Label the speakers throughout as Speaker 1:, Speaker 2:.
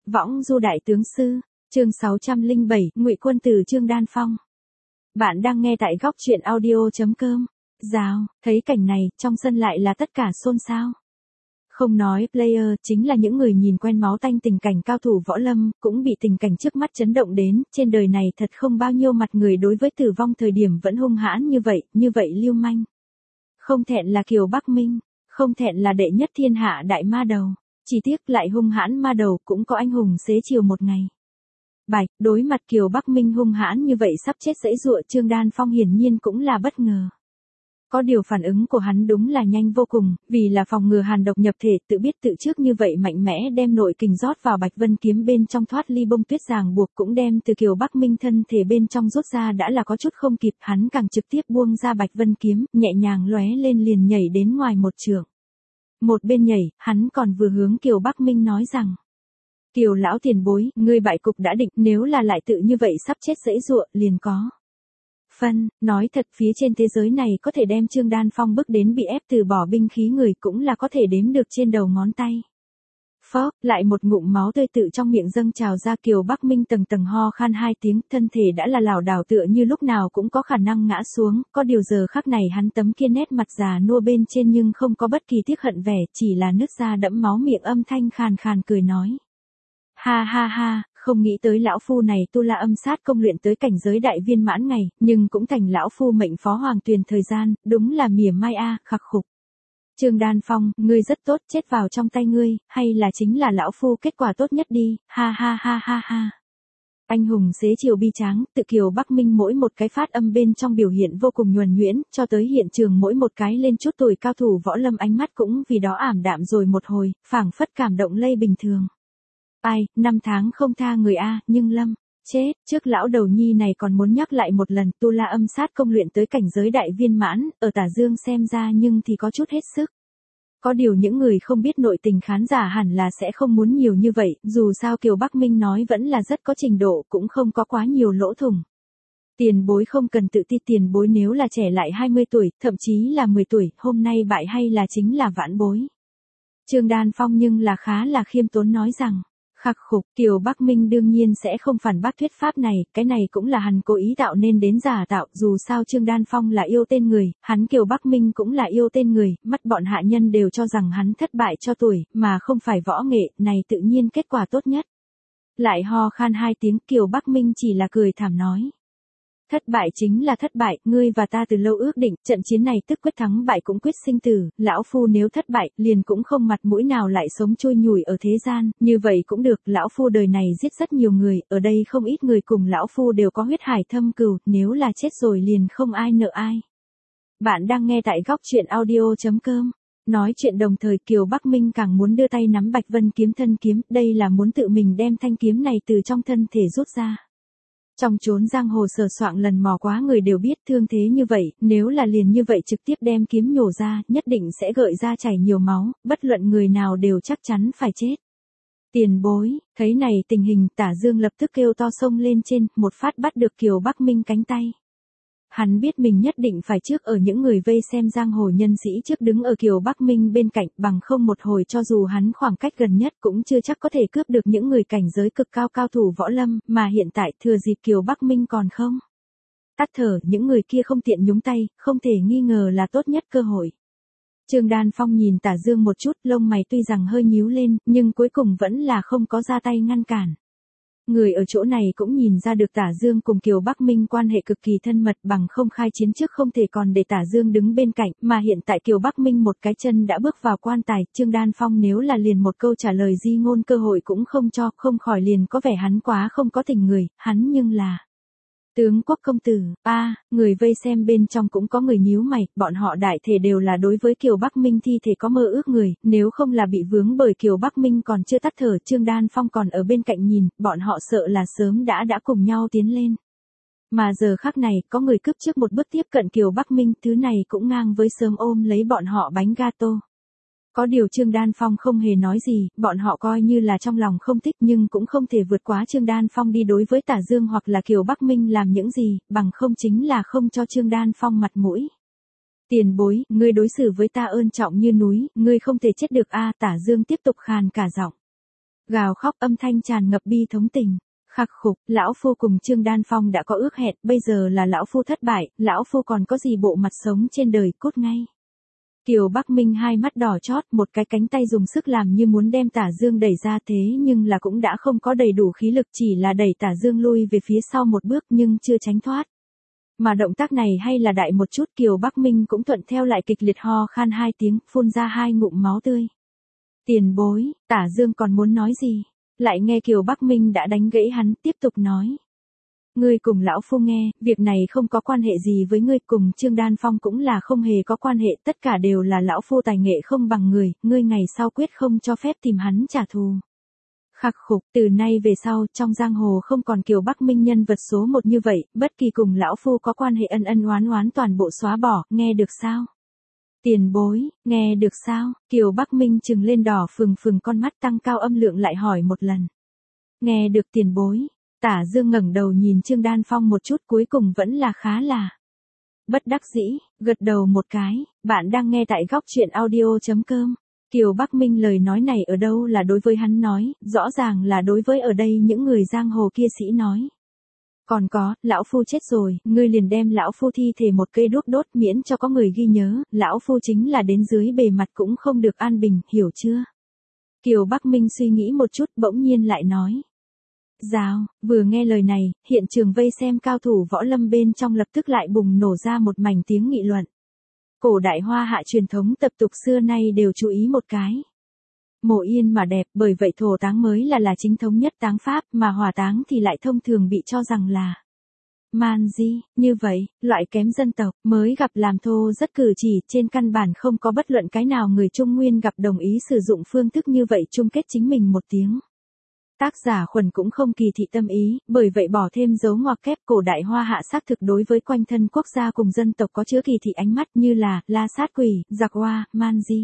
Speaker 1: Võng du đại tướng sư, chương 607, Ngụy quân tử Trương Đan Phong. Bạn đang nghe tại góc truyện audio.com. Rào, thấy cảnh này, trong sân lại là tất cả xôn xao. Không nói player, chính là những người nhìn quen máu tanh tình cảnh cao thủ võ lâm, cũng bị tình cảnh trước mắt chấn động đến, trên đời này thật không bao nhiêu mặt người đối với tử vong thời điểm vẫn hung hãn như vậy lưu manh. Không thẹn là Kiều Bắc Minh, không thẹn là đệ nhất thiên hạ đại ma đầu, chỉ tiếc lại hung hãn ma đầu cũng có anh hùng xế chiều một ngày. Bạch, đối mặt Kiều Bắc Minh hung hãn như vậy sắp chết giãy giụa, Trương Đan Phong hiển nhiên cũng là bất ngờ. Có điều phản ứng của hắn đúng là nhanh vô cùng, vì là phòng ngừa hàn độc nhập thể, tự biết tự trước như vậy mạnh mẽ đem nội kình rót vào Bạch Vân kiếm bên trong thoát ly bông tuyết ràng buộc, cũng đem từ Kiều Bắc Minh thân thể bên trong rút ra, đã là có chút không kịp, hắn càng trực tiếp buông ra Bạch Vân kiếm, nhẹ nhàng lóe lên liền nhảy đến ngoài một trượng. Một bên nhảy, hắn còn vừa hướng Kiều Bắc Minh nói rằng: Kiều lão tiền bối, ngươi bại cục đã định, nếu là lại tự như vậy sắp chết giãy giụa, liền có nói thật, phía trên thế giới này có thể đem Trương Đan Phong bước đến bị ép từ bỏ binh khí người cũng là có thể đếm được trên đầu ngón tay. Phó, lại một ngụm máu tươi tự trong miệng dâng trào ra, Kiều Bắc Minh tầng tầng ho khan hai tiếng, thân thể đã là lảo đảo tựa như lúc nào cũng có khả năng ngã xuống, có điều giờ khắc này hắn tấm kia nét mặt già nua bên trên nhưng không có bất kỳ tiếc hận vẻ, chỉ là nứt ra đẫm máu miệng âm thanh khàn khàn cười nói: Ha ha ha, không nghĩ tới lão phu này tu la âm sát công luyện tới cảnh giới đại viên mãn ngày, nhưng cũng thành lão phu mệnh phó hoàng tuyền thời gian, đúng là mỉa mai a, khắc khục. Trương Đan Phong, ngươi rất tốt, chết vào trong tay ngươi, hay là chính là lão phu kết quả tốt nhất đi, ha ha ha ha ha. Anh hùng xế chiều bi tráng, tự Kiều Bắc Minh mỗi một cái phát âm bên trong biểu hiện vô cùng nhuần nhuyễn, cho tới hiện trường mỗi một cái lên chút tuổi cao thủ võ lâm ánh mắt cũng vì đó ảm đạm rồi một hồi, phảng phất cảm động lây bình thường. Ai, 5 tháng không tha người a, nhưng lâm, chết, trước lão đầu nhi này còn muốn nhắc lại một lần, tu la âm sát công luyện tới cảnh giới đại viên mãn, ở Tả Dương xem ra nhưng thì có chút hết sức. Có điều những người không biết nội tình khán giả hẳn là sẽ không muốn nhiều như vậy, dù sao Kiều Bắc Minh nói vẫn là rất có trình độ, cũng không có quá nhiều lỗ thủng. Tiền bối không cần tự ti, tiền bối nếu là trẻ lại 20 tuổi, thậm chí là 10 tuổi, hôm nay bại hay là chính là vãn bối. Trương Đan Phong nhưng là khá là khiêm tốn nói rằng: Khắc khục, Kiều Bắc Minh đương nhiên sẽ không phản bác thuyết pháp này, cái này cũng là hắn cố ý tạo nên đến giả tạo, dù sao Trương Đan Phong là yêu tên người, hắn Kiều Bắc Minh cũng là yêu tên người, mắt bọn hạ nhân đều cho rằng hắn thất bại cho tuổi, mà không phải võ nghệ, này tự nhiên kết quả tốt nhất. Lại ho khan hai tiếng, Kiều Bắc Minh chỉ là cười thảm nói: Thất bại chính là thất bại, ngươi và ta từ lâu ước định, trận chiến này tức quyết thắng bại cũng quyết sinh tử, lão phu nếu thất bại, liền cũng không mặt mũi nào lại sống trôi nhủi ở thế gian, như vậy cũng được, lão phu đời này giết rất nhiều người, ở đây không ít người cùng lão phu đều có huyết hải thâm cừu, nếu là chết rồi liền không ai nợ ai. Bạn đang nghe tại góc truyện audio.com. Nói chuyện đồng thời Kiều Bắc Minh càng muốn đưa tay nắm Bạch Vân kiếm thân kiếm, đây là muốn tự mình đem thanh kiếm này từ trong thân thể rút ra. Trong chốn giang hồ sờ soạng lần mò quá người đều biết thương thế như vậy, nếu là liền như vậy trực tiếp đem kiếm nhổ ra, nhất định sẽ gợi ra chảy nhiều máu, bất luận người nào đều chắc chắn phải chết. Tiền bối, thấy này tình hình, Tả Dương lập tức kêu to xông lên trên, một phát bắt được Kiều Bắc Minh cánh tay. Hắn biết mình nhất định phải trước ở những người vây xem giang hồ nhân sĩ trước đứng ở Kiều Bắc Minh bên cạnh, bằng không một hồi cho dù hắn khoảng cách gần nhất cũng chưa chắc có thể cướp được những người cảnh giới cực cao cao thủ võ lâm, mà hiện tại thừa dịp Kiều Bắc Minh còn không tắt thở, những người kia không tiện nhúng tay, không thể nghi ngờ là tốt nhất cơ hội. Trương Đan Phong nhìn Tả Dương một chút, lông mày tuy rằng hơi nhíu lên, nhưng cuối cùng vẫn là không có ra tay ngăn cản. Người ở chỗ này cũng nhìn ra được Tả Dương cùng Kiều Bắc Minh quan hệ cực kỳ thân mật, bằng không khai chiến trước không thể còn để Tả Dương đứng bên cạnh, mà hiện tại Kiều Bắc Minh một cái chân đã bước vào quan tài, Trương Đan Phong nếu là liền một câu trả lời di ngôn cơ hội cũng không cho, không khỏi liền có vẻ hắn quá không có tình người, hắn nhưng là tướng quốc công tử. Người vây xem bên trong cũng có người nhíu mày, bọn họ đại thể đều là đối với Kiều Bắc Minh thi thể có mơ ước người, nếu không là bị vướng bởi Kiều Bắc Minh còn chưa tắt thở, Trương Đan Phong còn ở bên cạnh nhìn, bọn họ sợ là sớm đã cùng nhau tiến lên. Mà giờ khắc này, có người cướp trước một bước tiếp cận Kiều Bắc Minh, thứ này cũng ngang với sớm ôm lấy bọn họ bánh gato. Có điều Trương Đan Phong không hề nói gì, bọn họ coi như là trong lòng không thích nhưng cũng không thể vượt quá Trương Đan Phong đi đối với Tả Dương hoặc là Kiều Bắc Minh làm những gì, bằng không chính là không cho Trương Đan Phong mặt mũi. Tiền bối, ngươi đối xử với ta ơn trọng như núi, ngươi không thể chết được a. Tả Dương tiếp tục khàn cả giọng. Gào khóc âm thanh tràn ngập bi thống tình. Khắc khục, lão phu cùng Trương Đan Phong đã có ước hẹn, bây giờ là lão phu thất bại, lão phu còn có gì bộ mặt sống trên đời, cút ngay. Kiều Bắc Minh hai mắt đỏ chót, một cái cánh tay dùng sức làm như muốn đem Tả Dương đẩy ra, thế nhưng là cũng đã không có đầy đủ khí lực, chỉ là đẩy Tả Dương lui về phía sau một bước nhưng chưa tránh thoát. Mà động tác này hay là đại một chút, Kiều Bắc Minh cũng thuận theo lại kịch liệt ho khan hai tiếng, phun ra hai ngụm máu tươi. Tiền bối, Tả Dương còn muốn nói gì, lại nghe Kiều Bắc Minh đã đánh gãy hắn, tiếp tục nói. Ngươi cùng lão phu nghe, việc này không có quan hệ gì với ngươi, cùng Trương Đan Phong cũng là không hề có quan hệ, tất cả đều là lão phu tài nghệ không bằng người, ngươi ngày sau quyết không cho phép tìm hắn trả thù. Khắc khục, từ nay về sau, trong giang hồ không còn Kiều Bắc Minh nhân vật số một như vậy, bất kỳ cùng lão phu có quan hệ ân ân oán oán toàn bộ xóa bỏ, nghe được sao? Tiền bối, nghe được sao? Kiều Bắc Minh trừng lên đỏ phừng phừng con mắt, tăng cao âm lượng lại hỏi một lần. Nghe được tiền bối. Tả Dương ngẩng đầu nhìn Trương Đan Phong một chút, cuối cùng vẫn là khá là bất đắc dĩ, gật đầu một cái. Bạn đang nghe tại góc truyện audio.com. Kiều Bắc Minh lời nói này ở đâu là đối với hắn nói, rõ ràng là đối với ở đây những người giang hồ kia sĩ nói. Còn có, lão phu chết rồi, ngươi liền đem lão phu thi thể một cây đuốc đốt, miễn cho có người ghi nhớ, lão phu chính là đến dưới bề mặt cũng không được an bình, hiểu chưa? Kiều Bắc Minh suy nghĩ một chút, bỗng nhiên lại nói. Rào, vừa nghe lời này, hiện trường vây xem cao thủ võ lâm bên trong lập tức lại bùng nổ ra một mảnh tiếng nghị luận. Cổ đại Hoa Hạ truyền thống tập tục xưa nay đều chú ý một cái. Mộ yên mà đẹp, bởi vậy thổ táng mới là chính thống nhất táng pháp, mà hỏa táng thì lại thông thường bị cho rằng là man di. Như vậy, loại kém dân tộc mới gặp làm thô rất cử chỉ, trên căn bản không có bất luận cái nào người Trung Nguyên gặp đồng ý sử dụng phương thức như vậy chung kết chính mình một tiếng. Tác giả Khuẩn cũng không kỳ thị tâm ý, bởi vậy bỏ thêm dấu ngoặc kép. Cổ đại Hoa Hạ xác thực đối với quanh thân quốc gia cùng dân tộc có chứa kỳ thị ánh mắt, như là la sát quỷ, giặc hoa, man di.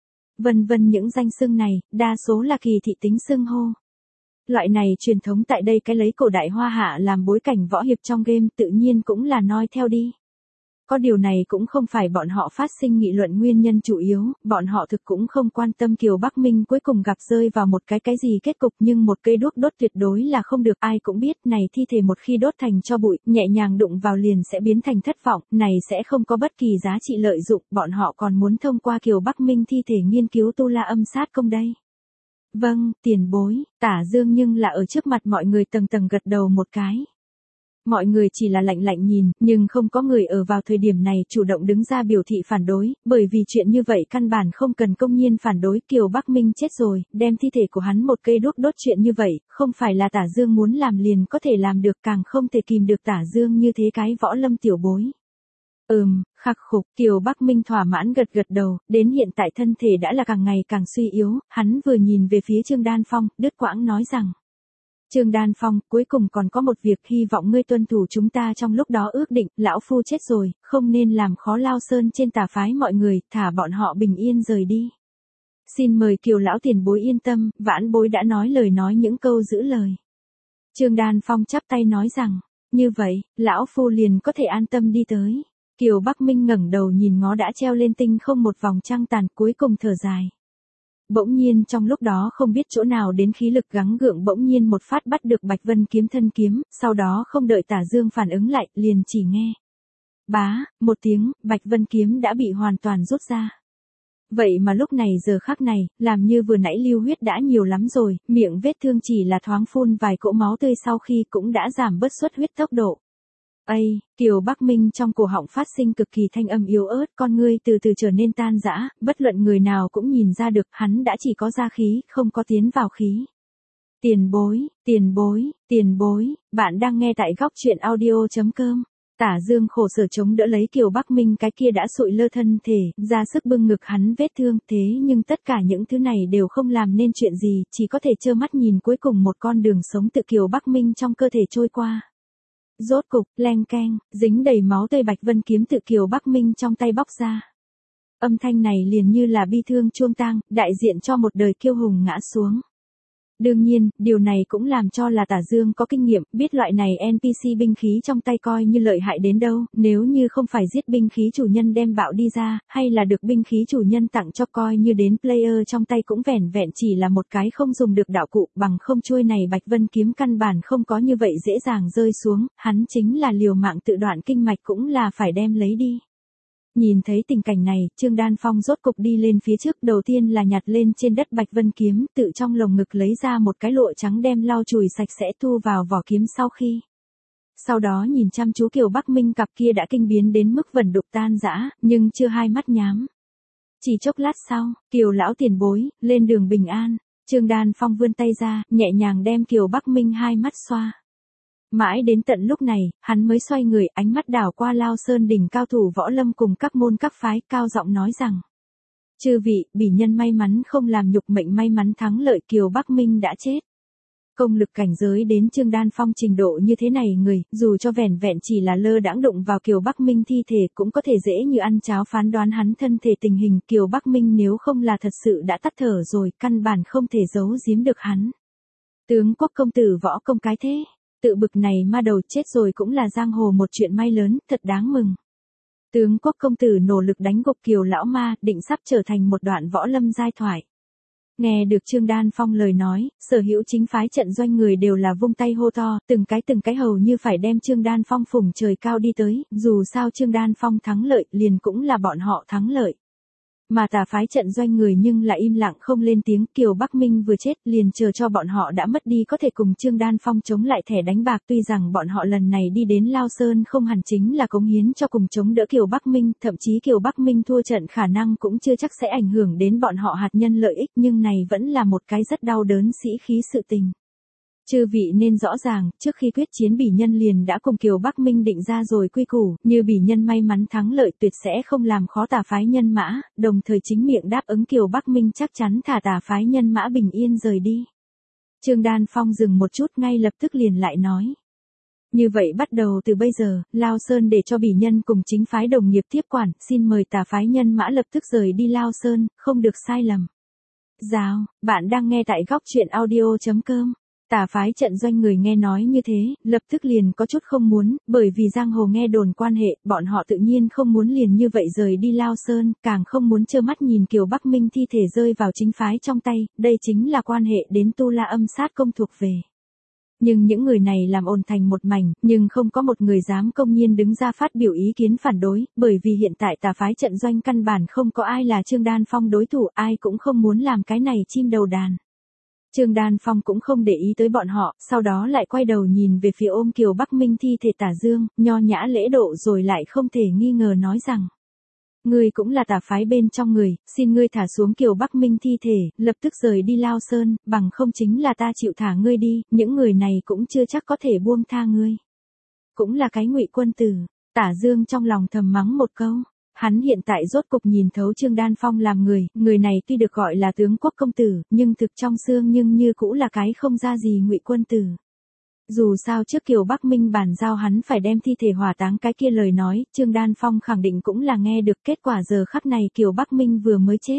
Speaker 1: Vân vân, những danh xưng này, đa số là kỳ thị tính xưng hô. Loại này truyền thống tại đây cái lấy cổ đại Hoa Hạ làm bối cảnh võ hiệp trong game, tự nhiên cũng là noi theo đi. Có điều này cũng không phải bọn họ phát sinh nghị luận nguyên nhân chủ yếu, bọn họ thực cũng không quan tâm Kiều Bắc Minh cuối cùng gặp rơi vào một cái gì kết cục, nhưng một cây đuốc đốt tuyệt đối là không được, ai cũng biết này thi thể một khi đốt thành tro bụi, nhẹ nhàng đụng vào liền sẽ biến thành thất vọng, này sẽ không có bất kỳ giá trị lợi dụng, bọn họ còn muốn thông qua Kiều Bắc Minh thi thể nghiên cứu tu la âm sát công đây. Vâng, tiền bối, Tả Dương nhưng là ở trước mặt mọi người tầng tầng gật đầu một cái. Mọi người chỉ là lạnh lạnh nhìn, nhưng không có người ở vào thời điểm này chủ động đứng ra biểu thị phản đối, bởi vì chuyện như vậy căn bản không cần công nhiên phản đối. Kiều Bắc Minh chết rồi, đem thi thể của hắn một cây đuốc đốt, chuyện như vậy, không phải là Tả Dương muốn làm liền có thể làm được, càng không thể kìm được Tả Dương như thế cái võ lâm tiểu bối. Khắc khục, Kiều Bắc Minh thỏa mãn gật gật đầu, đến hiện tại thân thể đã là càng ngày càng suy yếu, hắn vừa nhìn về phía Trương Đan Phong, đứt quãng nói rằng. Trương Đan Phong, cuối cùng còn có một việc, hy vọng ngươi tuân thủ chúng ta trong lúc đó ước định, lão phu chết rồi, không nên làm khó Lao Sơn trên tà phái mọi người, thả bọn họ bình yên rời đi. Xin mời Kiều lão tiền bối yên tâm, vãn bối đã nói lời nói những câu giữ lời. Trương Đan Phong chắp tay nói rằng, như vậy, lão phu liền có thể an tâm đi tới. Kiều Bắc Minh ngẩng đầu nhìn ngó đã treo lên tinh không một vòng trăng tàn, cuối cùng thở dài. Bỗng nhiên trong lúc đó không biết chỗ nào đến khí lực gắng gượng, bỗng nhiên một phát bắt được Bạch Vân kiếm thân kiếm, sau đó không đợi Tả Dương phản ứng lại, liền chỉ nghe. Bá, một tiếng, Bạch Vân kiếm đã bị hoàn toàn rút ra. Vậy mà lúc này giờ khắc này, làm như vừa nãy lưu huyết đã nhiều lắm rồi, miệng vết thương chỉ là thoáng phun vài cỗ máu tươi sau khi cũng đã giảm bớt xuất huyết tốc độ. Kiều Bắc Minh trong cổ họng phát sinh cực kỳ thanh âm yếu ớt, con ngươi từ từ trở nên tan rã, bất luận người nào cũng nhìn ra được hắn đã chỉ có ra khí, không có tiến vào khí. Tiền bối, bạn đang nghe tại góc truyện audio.com. Tả Dương khổ sở chống đỡ lấy Kiều Bắc Minh cái kia đã sụi lơ thân thể, ra sức bưng ngực hắn vết thương, thế nhưng tất cả những thứ này đều không làm nên chuyện gì, chỉ có thể trơ mắt nhìn cuối cùng một con đường sống tự Kiều Bắc Minh trong cơ thể trôi qua. Rốt cục, leng keng, dính đầy máu tươi Bạch Vân kiếm tự Kiều Bắc Minh trong tay bóc ra. Âm thanh này liền như là bi thương chuông tang, đại diện cho một đời kiêu hùng ngã xuống. Đương nhiên, điều này cũng làm cho là Tả Dương có kinh nghiệm, biết loại này NPC binh khí trong tay coi như lợi hại đến đâu, nếu như không phải giết binh khí chủ nhân đem bạo đi ra, hay là được binh khí chủ nhân tặng cho coi như đến player trong tay cũng vẻn vẹn chỉ là một cái không dùng được đạo cụ, bằng không chuôi này Bạch Vân kiếm căn bản không có như vậy dễ dàng rơi xuống, hắn chính là liều mạng tự đoạn kinh mạch cũng là phải đem lấy đi. Nhìn thấy tình cảnh này, Trương Đan Phong rốt cục đi lên phía trước, đầu tiên là nhặt lên trên đất Bạch Vân kiếm, tự trong lồng ngực lấy ra một cái lụa trắng đem lau chùi sạch sẽ thu vào vỏ kiếm sau đó nhìn chăm chú Kiều Bắc Minh cặp kia đã kinh biến đến mức vẩn đục tan rã, nhưng chưa hai mắt nhắm. Chỉ chốc lát sau, Kiều lão tiền bối, lên đường bình an, Trương Đan Phong vươn tay ra, nhẹ nhàng đem Kiều Bắc Minh hai mắt xoa. Mãi đến tận lúc này, hắn mới xoay người, ánh mắt đảo qua Lao Sơn đỉnh cao thủ võ lâm cùng các môn các phái, cao giọng nói rằng: chư vị, bỉ nhân may mắn không làm nhục mệnh may mắn thắng lợi, Kiều Bắc Minh đã chết. Công lực cảnh giới đến Trương Đan Phong trình độ như thế này người, dù cho vẻn vẹn chỉ là lơ đãng đụng vào Kiều Bắc Minh thi thể cũng có thể dễ như ăn cháo phán đoán hắn thân thể tình hình. Kiều Bắc Minh nếu không là thật sự đã tắt thở rồi, căn bản không thể giấu giếm được hắn. Tướng quốc công tử võ công cái thế, tự bực này ma đầu chết rồi cũng là giang hồ một chuyện may lớn, thật đáng mừng. Tướng quốc công tử nỗ lực đánh gục Kiều lão ma, định sắp trở thành một đoạn võ lâm giai thoại. Nghe được Trương Đan Phong lời nói, sở hữu chính phái trận doanh người đều là vung tay hô to, từng cái hầu như phải đem Trương Đan Phong phủng trời cao đi tới, dù sao Trương Đan Phong thắng lợi, liền cũng là bọn họ thắng lợi. Mà tà phái trận doanh người nhưng lại im lặng không lên tiếng. Kiều Bắc Minh vừa chết, liền chờ cho bọn họ đã mất đi có thể cùng Trương Đan Phong chống lại thẻ đánh bạc. Tuy rằng bọn họ lần này đi đến Lao Sơn không hẳn chính là cống hiến cho cùng chống đỡ Kiều Bắc Minh, thậm chí Kiều Bắc Minh thua trận khả năng cũng chưa chắc sẽ ảnh hưởng đến bọn họ hạt nhân lợi ích, nhưng này vẫn là một cái rất đau đớn sĩ khí sự tình. Chư vị nên rõ ràng, trước khi quyết chiến bỉ nhân liền đã cùng Kiều Bắc Minh định ra rồi quy củ, như bỉ nhân may mắn thắng lợi tuyệt sẽ không làm khó tà phái nhân mã, đồng thời chính miệng đáp ứng Kiều Bắc Minh chắc chắn thả tà phái nhân mã bình yên rời đi. Trương Đan Phong dừng một chút ngay lập tức liền lại nói: như vậy bắt đầu từ bây giờ, Lao Sơn để cho bỉ nhân cùng chính phái đồng nghiệp tiếp quản, xin mời tà phái nhân mã lập tức rời đi Lao Sơn, không được sai lầm. Rào, bạn đang nghe tại góc truyện audio.com. Tà phái trận doanh người nghe nói như thế, lập tức liền có chút không muốn, bởi vì giang hồ nghe đồn quan hệ, bọn họ tự nhiên không muốn liền như vậy rời đi Lao Sơn, càng không muốn trơ mắt nhìn Kiều Bắc Minh thi thể rơi vào chính phái trong tay, đây chính là quan hệ đến Tu La Âm Sát Công thuộc về. Nhưng những người này làm ồn thành một mảnh, nhưng không có một người dám công nhiên đứng ra phát biểu ý kiến phản đối, bởi vì hiện tại tà phái trận doanh căn bản không có ai là Trương Đan Phong đối thủ, ai cũng không muốn làm cái này chim đầu đàn. Trương Đan Phong cũng không để ý tới bọn họ, sau đó lại quay đầu nhìn về phía ôm Kiều Bắc Minh thi thể Tả Dương, nho nhã lễ độ rồi lại không thể nghi ngờ nói rằng: ngươi cũng là tà phái bên trong người, xin ngươi thả xuống Kiều Bắc Minh thi thể, lập tức rời đi Lao Sơn, bằng không chính là ta chịu thả ngươi đi, những người này cũng chưa chắc có thể buông tha ngươi. Cũng là cái ngụy quân tử, Tả Dương trong lòng thầm mắng một câu. Hắn hiện tại rốt cục nhìn thấu Trương Đan Phong làm người này tuy được gọi là tướng quốc công tử, nhưng thực trong xương nhưng như cũ là cái không ra gì ngụy quân tử. Dù sao trước Kiều Bắc Minh bàn giao hắn phải đem thi thể hỏa táng cái kia lời nói, Trương Đan Phong khẳng định cũng là nghe được. Kết quả giờ khắc này Kiều Bắc Minh vừa mới chết,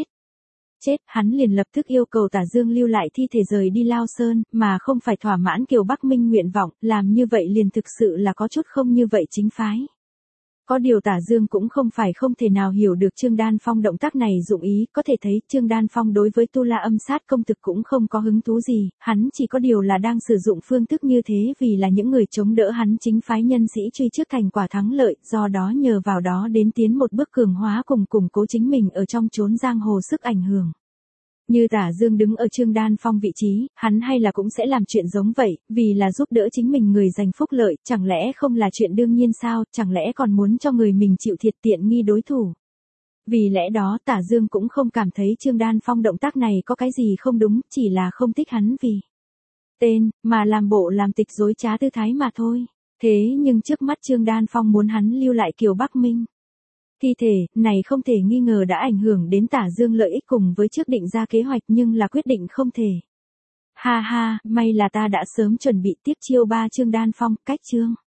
Speaker 1: hắn liền lập tức yêu cầu Tả Dương lưu lại thi thể rời đi Lao Sơn, mà không phải thỏa mãn Kiều Bắc Minh nguyện vọng, làm như vậy liền thực sự là có chút không như vậy chính phái. Có điều Tả Dương cũng không phải không thể nào hiểu được Trương Đan Phong động tác này dụng ý, có thể thấy Trương Đan Phong đối với Tu La Âm Sát Công thực cũng không có hứng thú gì, hắn chỉ có điều là đang sử dụng phương thức như thế vì là những người chống đỡ hắn chính phái nhân sĩ truy trước thành quả thắng lợi, do đó nhờ vào đó đến tiến một bước cường hóa cùng củng cố chính mình ở trong chốn giang hồ sức ảnh hưởng. Như Tả Dương đứng ở Trương Đan Phong vị trí, hắn hay là cũng sẽ làm chuyện giống vậy, vì là giúp đỡ chính mình người giành phúc lợi, chẳng lẽ không là chuyện đương nhiên sao, chẳng lẽ còn muốn cho người mình chịu thiệt tiện nghi đối thủ. Vì lẽ đó Tả Dương cũng không cảm thấy Trương Đan Phong động tác này có cái gì không đúng, chỉ là không thích hắn vì tên, mà làm bộ làm tịch dối trá tư thái mà thôi. Thế nhưng trước mắt Trương Đan Phong muốn hắn lưu lại Kiều Bắc Minh thi thể, này không thể nghi ngờ đã ảnh hưởng đến Tả Dương lợi ích cùng với trước định ra kế hoạch nhưng là quyết định không thể. Ha ha, may là ta đã sớm chuẩn bị tiếp chiêu 3 Trương Đan Phong, cách chương.